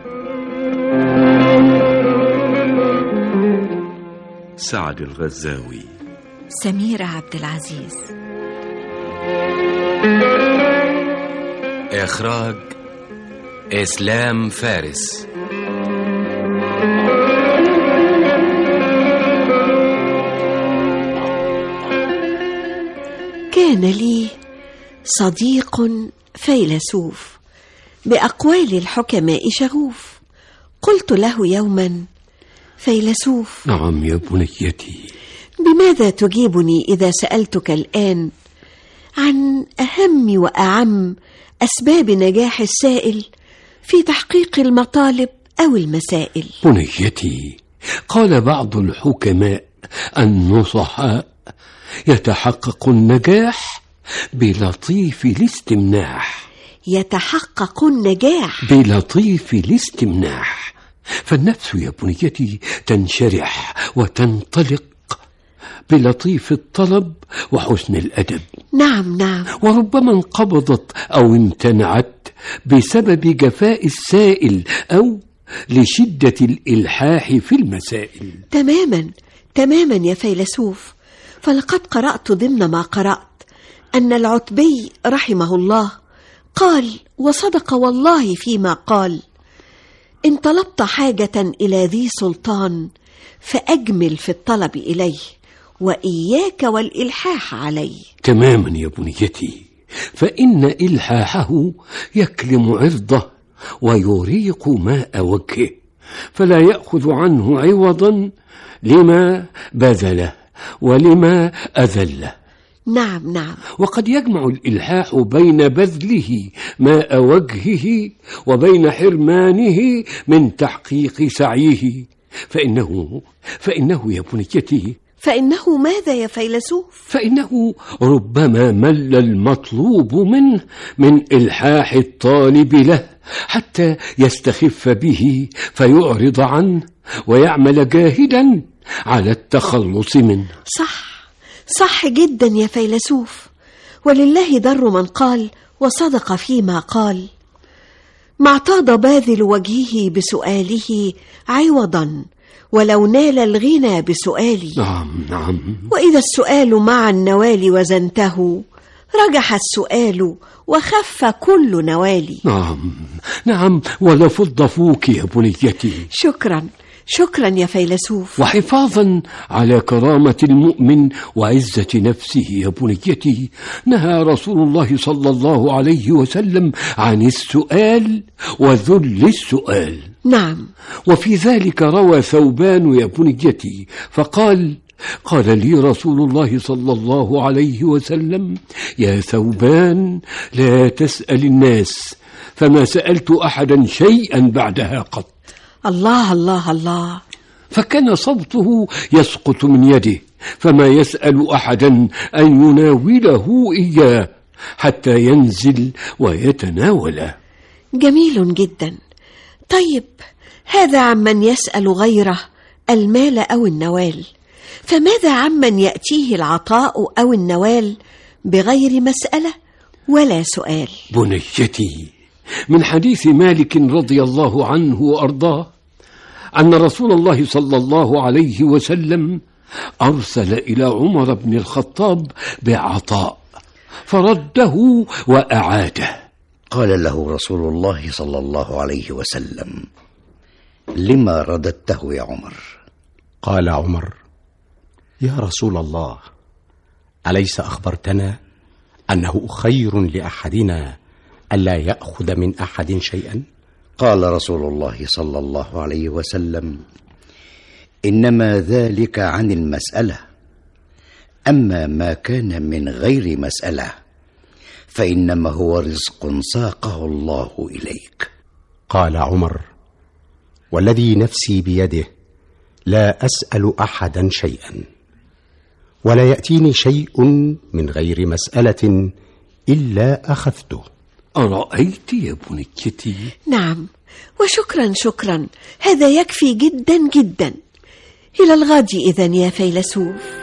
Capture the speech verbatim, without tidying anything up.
سعد الغزاوي. سميرة عبد العزيز. إخراج إسلام فارس. كان لي صديق فيلسوف بأقوال الحكماء شغوف. قلت له يوما: فيلسوف. نعم يا بنيتي. بماذا تجيبني إذا سألتك الآن عن أهم وأعم أسباب نجاح السائل في تحقيق المطالب أو المسائل؟ بنيتي، قال بعض الحكماء النصحاء: يتحقق النجاح بلطيف الاستمناح. يتحقق النجاح بلطيف الاستمناح. فالنفس يا بنيتي تنشرح وتنطلق بلطيف الطلب وحسن الأدب. نعم نعم. وربما انقبضت أو امتنعت بسبب جفاء السائل أو لشدة الإلحاح في المسائل. تماما تماما يا فيلسوف. فلقد قرأت ضمن ما قرأت أن العتبي رحمه الله قال، وصدق والله فيما قال: إن طلبت حاجة إلى ذي سلطان فأجمل في الطلب إليه، وإياك والإلحاح عليه. تماما يا بنيتي. فإن إلحاحه يكلم عرضه ويريق ماء وجهه، فلا يأخذ عنه عوضا لما بذله ولما أذله. نعم نعم. وقد يجمع الإلحاح بين بذله ماء وجهه وبين حرمانه من تحقيق سعيه. فإنه فإنه يا بنيتي فإنه ماذا يا فيلسوف؟ فإنه ربما مل المطلوب منه من إلحاح الطالب له حتى يستخف به فيعرض عنه ويعمل جاهدا على التخلص منه. صح صح جدا يا فيلسوف. ولله در من قال وصدق فيما قال: ما اعتاض باذل وجهه بسؤاله عوضا ولو نال الغنى بسؤالي. نعم نعم. وإذا السؤال مع النوال وزنته رجح السؤال وخف كل نوالي. نعم نعم. ولفض فوك يا بنيتي. شكرا شكرا يا فيلسوف. وحفاظا على كرامة المؤمن وعزة نفسه يا بنيتي، نهى رسول الله صلى الله عليه وسلم عن السؤال وذل السؤال. نعم. وفي ذلك روى ثوبان يا بنيتي فقال: قال لي رسول الله صلى الله عليه وسلم: يا ثوبان، لا تسأل الناس، فما سألت أحدا شيئا بعدها قط. الله الله الله. فكان صوته يسقط من يده، فما يسأل أحدا أن يناوله إياه حتى ينزل ويتناوله. جميل جدا. طيب، هذا عمن يسأل غيره المال أو النوال، فماذا عمن يأتيه العطاء أو النوال بغير مسألة ولا سؤال؟ بنيتي، من حديث مالك رضي الله عنه وأرضاه أن رسول الله صلى الله عليه وسلم أرسل إلى عمر بن الخطاب بعطاء فرده وأعاده. قال له رسول الله صلى الله عليه وسلم: لما رددته يا عمر؟ قال عمر: يا رسول الله، أليس أخبرتنا أنه خير لأحدنا ألا يأخذ من أحد شيئا؟ قال رسول الله صلى الله عليه وسلم: إنما ذلك عن المسألة، أما ما كان من غير مسألة فإنما هو رزق ساقه الله إليك. قال عمر: والذي نفسي بيده لا أسأل أحدا شيئا، ولا يأتيني شيء من غير مسألة إلا أخذته. أرأيت يا بنيتي؟ نعم، وشكرا شكرا، هذا يكفي جدا جدا. إلى الغد إذن يا فيلسوف.